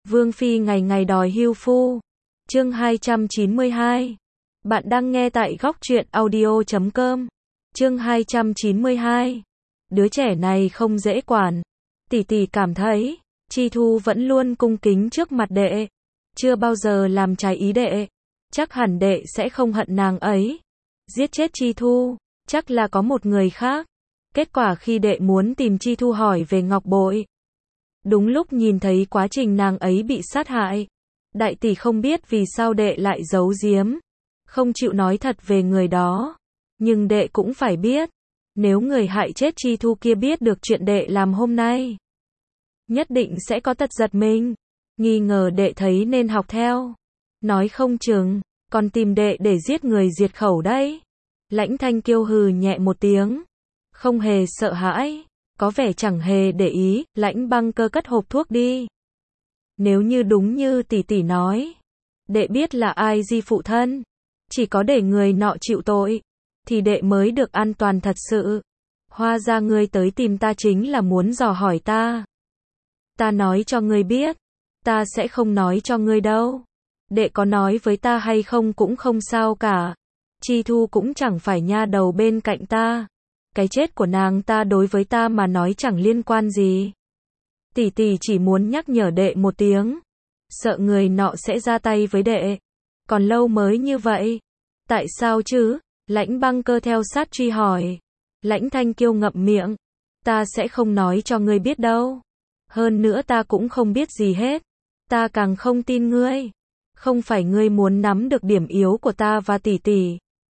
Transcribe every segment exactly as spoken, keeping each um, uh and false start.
Vương Phi ngày ngày đòi hưu phu. Chương hai trăm chín mươi hai. Bạn đang nghe tại góc truyện audio chấm com. Chương hai trăm chín mươi hai. Đứa trẻ này không dễ quản. Tỷ tỷ cảm thấy, Chi Thu vẫn luôn cung kính trước mặt đệ, chưa bao giờ làm trái ý đệ. Chắc hẳn đệ sẽ không hận nàng ấy. Giết chết Chi Thu, chắc là có một người khác. Kết quả khi đệ muốn tìm Chi Thu hỏi về ngọc bội, đúng lúc nhìn thấy quá trình nàng ấy bị sát hại. Đại tỷ không biết vì sao đệ lại giấu giếm, không chịu nói thật về người đó. Nhưng đệ cũng phải biết, nếu người hại chết Chi Thu kia biết được chuyện đệ làm hôm nay, nhất định sẽ có tật giật mình, nghi ngờ đệ thấy nên học theo. Nói không chừng, còn tìm đệ để giết người diệt khẩu đấy. Lãnh Thanh Kiêu hừ nhẹ một tiếng, không hề sợ hãi, có vẻ chẳng hề để ý. Lãnh Băng Cơ cất hộp thuốc đi. Nếu như đúng như tỷ tỷ nói, đệ biết là ai di phụ thân, chỉ có để người nọ chịu tội, thì đệ mới được an toàn thật sự. Hóa ra ngươi tới tìm ta chính là muốn dò hỏi ta. Ta nói cho ngươi biết, ta sẽ không nói cho ngươi đâu. Đệ có nói với ta hay không cũng không sao cả. Chi Thu cũng chẳng phải nha đầu bên cạnh ta. Cái chết của nàng ta đối với ta mà nói chẳng liên quan gì. Tỷ tỷ chỉ muốn nhắc nhở đệ một tiếng, sợ người nọ sẽ ra tay với đệ. Còn lâu mới như vậy. Tại sao chứ? Lãnh Băng Cơ theo sát truy hỏi. Lãnh Thanh Kiêu ngậm miệng. Ta sẽ không nói cho ngươi biết đâu. Hơn nữa ta cũng không biết gì hết. Ta càng không tin ngươi. Không phải ngươi muốn nắm được điểm yếu của ta và tỷ tỷ,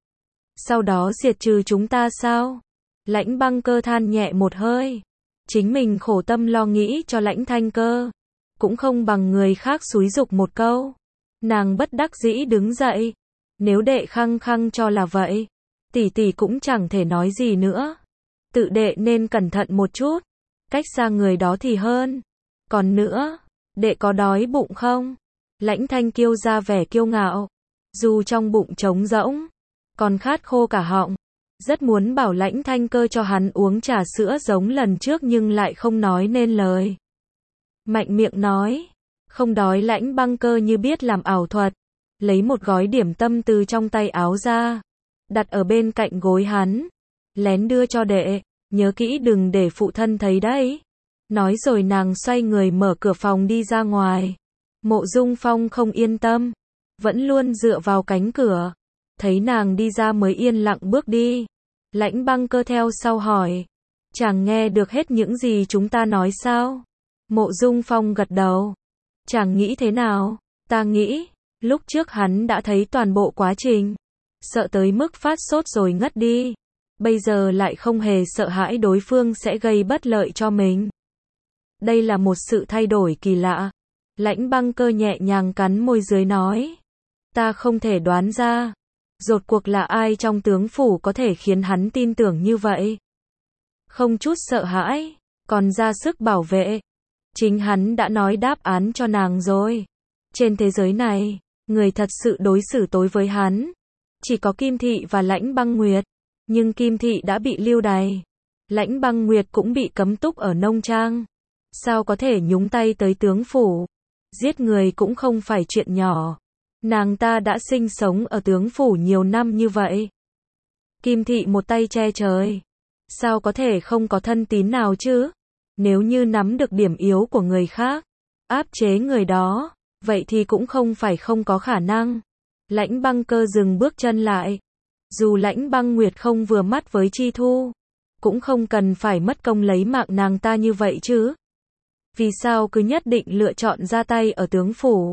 sau đó diệt trừ chúng ta sao? Lãnh Băng Cơ than nhẹ một hơi. Chính mình khổ tâm lo nghĩ cho Lãnh Thanh Cơ, cũng không bằng người khác xúi giục một câu. Nàng bất đắc dĩ đứng dậy. Nếu đệ khăng khăng cho là vậy, tỷ tỷ cũng chẳng thể nói gì nữa. Tự đệ nên cẩn thận một chút, cách xa người đó thì hơn. Còn nữa, đệ có đói bụng không? Lãnh Thanh Kiêu ra vẻ kiêu ngạo, dù trong bụng trống rỗng, còn khát khô cả họng. Rất muốn bảo Lãnh Thanh Cơ cho hắn uống trà sữa giống lần trước nhưng lại không nói nên lời. Mạnh miệng nói, không đói. Lãnh Băng Cơ như biết làm ảo thuật, lấy một gói điểm tâm từ trong tay áo ra, đặt ở bên cạnh gối hắn, lén đưa cho đệ, nhớ kỹ đừng để phụ thân thấy đấy. Nói rồi nàng xoay người mở cửa phòng đi ra ngoài. Mộ Dung Phong không yên tâm, vẫn luôn dựa vào cánh cửa. Thấy nàng đi ra mới yên lặng bước đi. Lãnh Băng Cơ theo sau hỏi, chàng nghe được hết những gì chúng ta nói sao? Mộ Dung Phong gật đầu. Chàng nghĩ thế nào? Ta nghĩ, lúc trước hắn đã thấy toàn bộ quá trình, sợ tới mức phát sốt rồi ngất đi. Bây giờ lại không hề sợ hãi đối phương sẽ gây bất lợi cho mình. Đây là một sự thay đổi kỳ lạ. Lãnh Băng Cơ nhẹ nhàng cắn môi dưới nói, ta không thể đoán ra, rốt cuộc là ai trong tướng phủ có thể khiến hắn tin tưởng như vậy. Không chút sợ hãi, còn ra sức bảo vệ. Chính hắn đã nói đáp án cho nàng rồi. Trên thế giới này, người thật sự đối xử tối với hắn chỉ có Kim Thị và Lãnh Băng Nguyệt. Nhưng Kim Thị đã bị lưu đày, Lãnh Băng Nguyệt cũng bị cấm túc ở nông trang. Sao có thể nhúng tay tới tướng phủ? Giết người cũng không phải chuyện nhỏ. Nàng ta đã sinh sống ở tướng phủ nhiều năm như vậy. Kim Thị một tay che trời, sao có thể không có thân tín nào chứ? Nếu như nắm được điểm yếu của người khác, áp chế người đó, vậy thì cũng không phải không có khả năng. Lãnh Băng Cơ dừng bước chân lại. Dù Lãnh Băng Nguyệt không vừa mắt với Chi Thu, cũng không cần phải mất công lấy mạng nàng ta như vậy chứ. Vì sao cứ nhất định lựa chọn ra tay ở tướng phủ?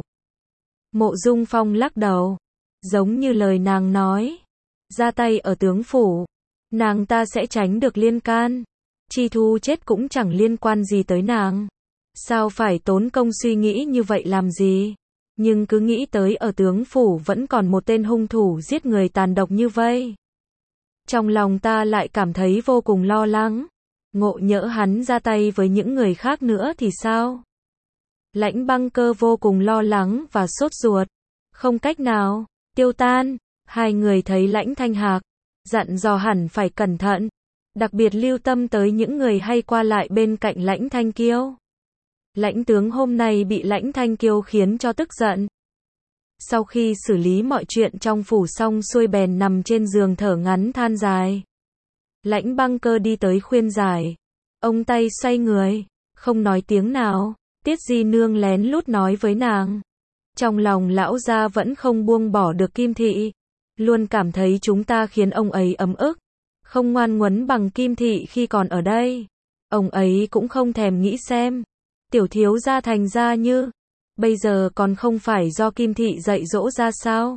Mộ Dung Phong lắc đầu. Giống như lời nàng nói, ra tay ở tướng phủ, nàng ta sẽ tránh được liên can. Chi Thu chết cũng chẳng liên quan gì tới nàng. Sao phải tốn công suy nghĩ như vậy làm gì? Nhưng cứ nghĩ tới ở tướng phủ vẫn còn một tên hung thủ giết người tàn độc như vậy, trong lòng ta lại cảm thấy vô cùng lo lắng. Ngộ nhỡ hắn ra tay với những người khác nữa thì sao? Lãnh Băng Cơ vô cùng lo lắng và sốt ruột. Không cách nào, Tiêu Tan, hai người thấy Lãnh Thanh Hạc, dặn dò hẳn phải cẩn thận, đặc biệt lưu tâm tới những người hay qua lại bên cạnh Lãnh Thanh Kiêu. Lãnh tướng hôm nay bị Lãnh Thanh Kiêu khiến cho tức giận. Sau khi xử lý mọi chuyện trong phủ xong xuôi bèn nằm trên giường thở ngắn than dài. Lãnh Băng Cơ đi tới khuyên giải. Ông tay xoay người, không nói tiếng nào. Tiết Di Nương lén lút nói với nàng. Trong lòng lão gia vẫn không buông bỏ được Kim Thị. Luôn cảm thấy chúng ta khiến ông ấy ấm ức. Không ngoan ngoãn bằng Kim Thị khi còn ở đây. Ông ấy cũng không thèm nghĩ xem. Tiểu thiếu gia thành ra như. Bây giờ còn không phải do Kim Thị dạy dỗ ra sao.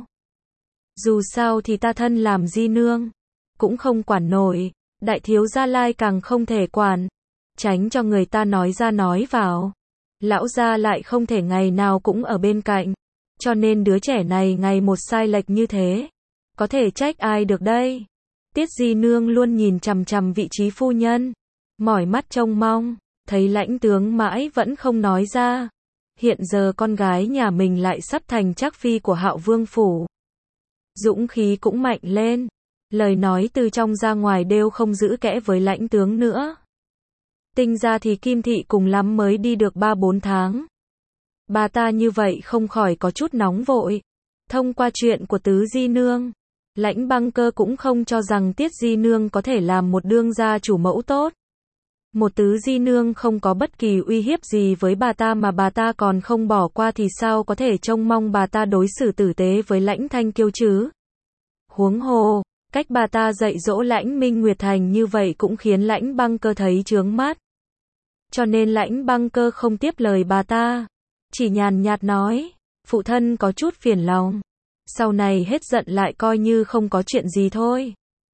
Dù sao thì ta thân làm Di Nương. Cũng không quản nổi. Đại thiếu gia lai càng không thể quản. Tránh cho người ta nói ra nói vào. Lão gia lại không thể ngày nào cũng ở bên cạnh. Cho nên đứa trẻ này ngày một sai lệch như thế. Có thể trách ai được đây. Tiết Di Nương luôn nhìn chằm chằm vị trí phu nhân. Mỏi mắt trông mong. Thấy Lãnh tướng mãi vẫn không nói ra. Hiện giờ con gái nhà mình lại sắp thành trác phi của Hạo Vương phủ. Dũng khí cũng mạnh lên. Lời nói từ trong ra ngoài đều không giữ kẽ với Lãnh tướng nữa. Tinh ra thì Kim Thị cùng lắm mới đi được ba bốn tháng. Bà ta như vậy không khỏi có chút nóng vội. Thông qua chuyện của Tứ Di Nương, Lãnh Băng Cơ cũng không cho rằng Tiết Di Nương có thể làm một đương gia chủ mẫu tốt. Một Tứ Di Nương không có bất kỳ uy hiếp gì với bà ta mà bà ta còn không bỏ qua thì sao có thể trông mong bà ta đối xử tử tế với Lãnh Thanh Kiêu chứ. Huống hồ, cách bà ta dạy dỗ Lãnh Minh Nguyệt Thành như vậy cũng khiến Lãnh Băng Cơ thấy chướng mắt. Cho nên Lãnh Băng Cơ không tiếp lời bà ta. Chỉ nhàn nhạt nói, phụ thân có chút phiền lòng. Sau này hết giận lại coi như không có chuyện gì thôi.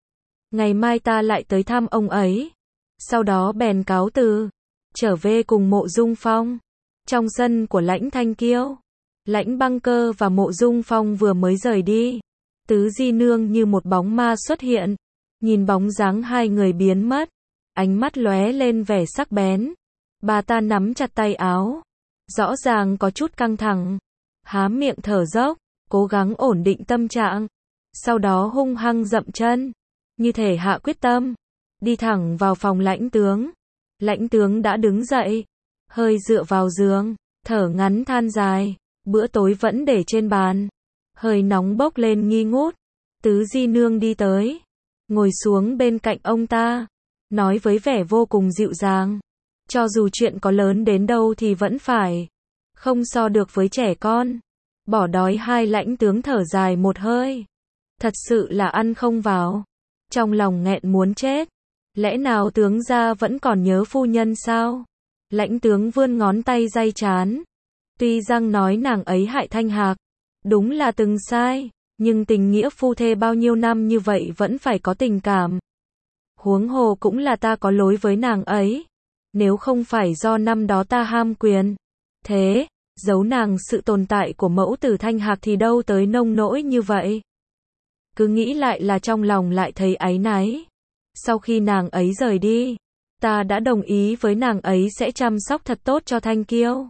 Ngày mai ta lại tới thăm ông ấy. Sau đó bèn cáo từ. Trở về cùng Mộ Dung Phong. Trong sân của Lãnh Thanh Kiêu. Lãnh Băng Cơ và Mộ Dung Phong vừa mới rời đi. Tứ Di Nương như một bóng ma xuất hiện. Nhìn bóng dáng hai người biến mất. Ánh mắt lóe lên vẻ sắc bén. Bà ta nắm chặt tay áo. Rõ ràng có chút căng thẳng. Há miệng thở dốc. Cố gắng ổn định tâm trạng. Sau đó hung hăng dậm chân. Như thể hạ quyết tâm. Đi thẳng vào phòng Lãnh tướng. Lãnh tướng đã đứng dậy. Hơi dựa vào giường. Thở ngắn than dài. Bữa tối vẫn để trên bàn. Hơi nóng bốc lên nghi ngút. Tứ Di Nương đi tới. Ngồi xuống bên cạnh ông ta. Nói với vẻ vô cùng dịu dàng. Cho dù chuyện có lớn đến đâu thì vẫn phải. Không so được với trẻ con. Bỏ đói hai Lãnh tướng thở dài một hơi. Thật sự là ăn không vào. Trong lòng nghẹn muốn chết. Lẽ nào tướng gia vẫn còn nhớ phu nhân sao? Lãnh tướng vươn ngón tay day chán. Tuy rằng nói nàng ấy hại Thanh Hạc. Đúng là từng sai. Nhưng tình nghĩa phu thê bao nhiêu năm như vậy vẫn phải có tình cảm. Huống hồ cũng là ta có lỗi với nàng ấy. Nếu không phải do năm đó ta ham quyền. Thế, giấu nàng sự tồn tại của mẫu tử Thanh Hạc thì đâu tới nông nỗi như vậy. Cứ nghĩ lại là trong lòng lại thấy áy náy. Sau khi nàng ấy rời đi, ta đã đồng ý với nàng ấy sẽ chăm sóc thật tốt cho Thanh Kiêu.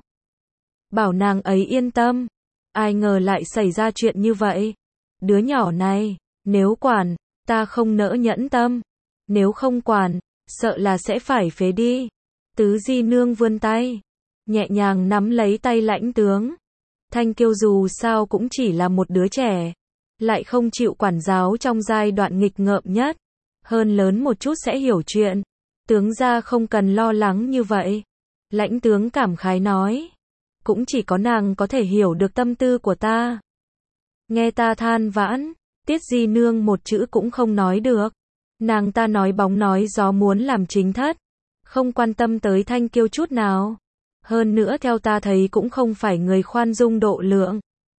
Bảo nàng ấy yên tâm. Ai ngờ lại xảy ra chuyện như vậy. Đứa nhỏ này, nếu quản, ta không nỡ nhẫn tâm. Nếu không quản, sợ là sẽ phải phế đi. Tứ Di Nương vươn tay, nhẹ nhàng nắm lấy tay Lãnh tướng. Thanh Kiêu dù sao cũng chỉ là một đứa trẻ, lại không chịu quản giáo trong giai đoạn nghịch ngợm nhất. Hơn lớn một chút sẽ hiểu chuyện. Tướng gia không cần lo lắng như vậy. Lãnh tướng cảm khái nói. Cũng chỉ có nàng có thể hiểu được tâm tư của ta. Nghe ta than vãn, Tiết Di Nương một chữ cũng không nói được. Nàng ta nói bóng nói gió muốn làm chính thất. Không quan tâm tới Thanh Kiêu chút nào. Hơn nữa theo ta thấy cũng không phải người khoan dung độ lượng.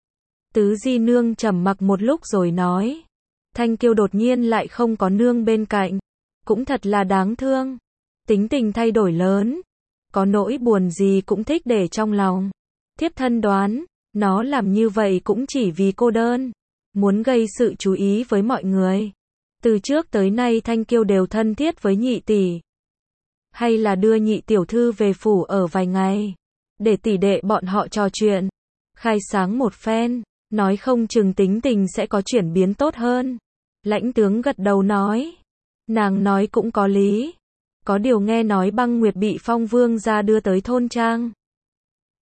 Tứ Di Nương trầm mặc một lúc rồi nói. Thanh Kiêu đột nhiên lại không có nương bên cạnh. Cũng thật là đáng thương. Tính tình thay đổi lớn. Có nỗi buồn gì cũng thích để trong lòng. Thiếp thân đoán, nó làm như vậy cũng chỉ vì cô đơn. Muốn gây sự chú ý với mọi người. Từ trước tới nay Thanh Kiêu đều thân thiết với nhị tỷ. Hay là đưa nhị tiểu thư về phủ ở vài ngày. Để tỷ đệ bọn họ trò chuyện. Khai sáng một phen. Nói không chừng tính tình sẽ có chuyển biến tốt hơn. Lãnh tướng gật đầu nói. Nàng nói cũng có lý. Có điều nghe nói Băng Nguyệt bị Phong Vương gia đưa tới thôn trang.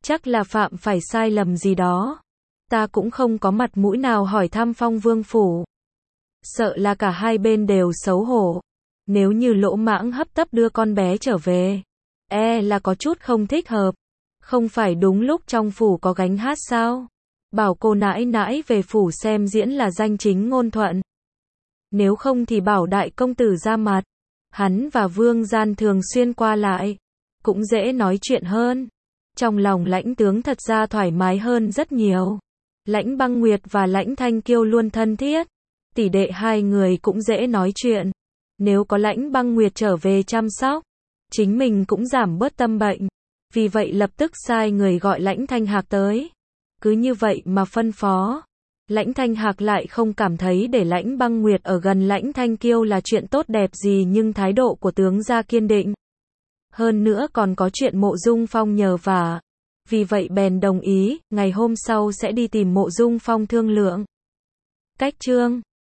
chắc là phạm phải sai lầm gì đó. Ta cũng không có mặt mũi nào hỏi thăm Phong Vương phủ. Sợ là cả hai bên đều xấu hổ. Nếu như lỗ mãng hấp tấp đưa con bé trở về, e là có chút không thích hợp. Không phải đúng lúc trong phủ có gánh hát sao? Bảo cô nãi nãi về phủ xem diễn là danh chính ngôn thuận. Nếu không thì bảo đại công tử ra mặt. Hắn và Vương Gian thường xuyên qua lại, cũng dễ nói chuyện hơn. Trong lòng Lãnh tướng thật ra thoải mái hơn rất nhiều. Lãnh Băng Nguyệt và Lãnh Thanh Kiêu luôn thân thiết, tỷ đệ hai người cũng dễ nói chuyện. Nếu có Lãnh Băng Nguyệt trở về chăm sóc, chính mình cũng giảm bớt tâm bệnh. Vì vậy lập tức sai người gọi Lãnh Thanh Hạc tới. Cứ như vậy mà phân phó. Lãnh Thanh Hạc lại không cảm thấy để Lãnh Băng Nguyệt ở gần Lãnh Thanh Kiêu là chuyện tốt đẹp gì, nhưng thái độ của tướng gia kiên định. Hơn nữa còn có chuyện Mộ Dung Phong nhờ vả. Vì vậy bèn đồng ý, ngày hôm sau sẽ đi tìm Mộ Dung Phong thương lượng. Cách chương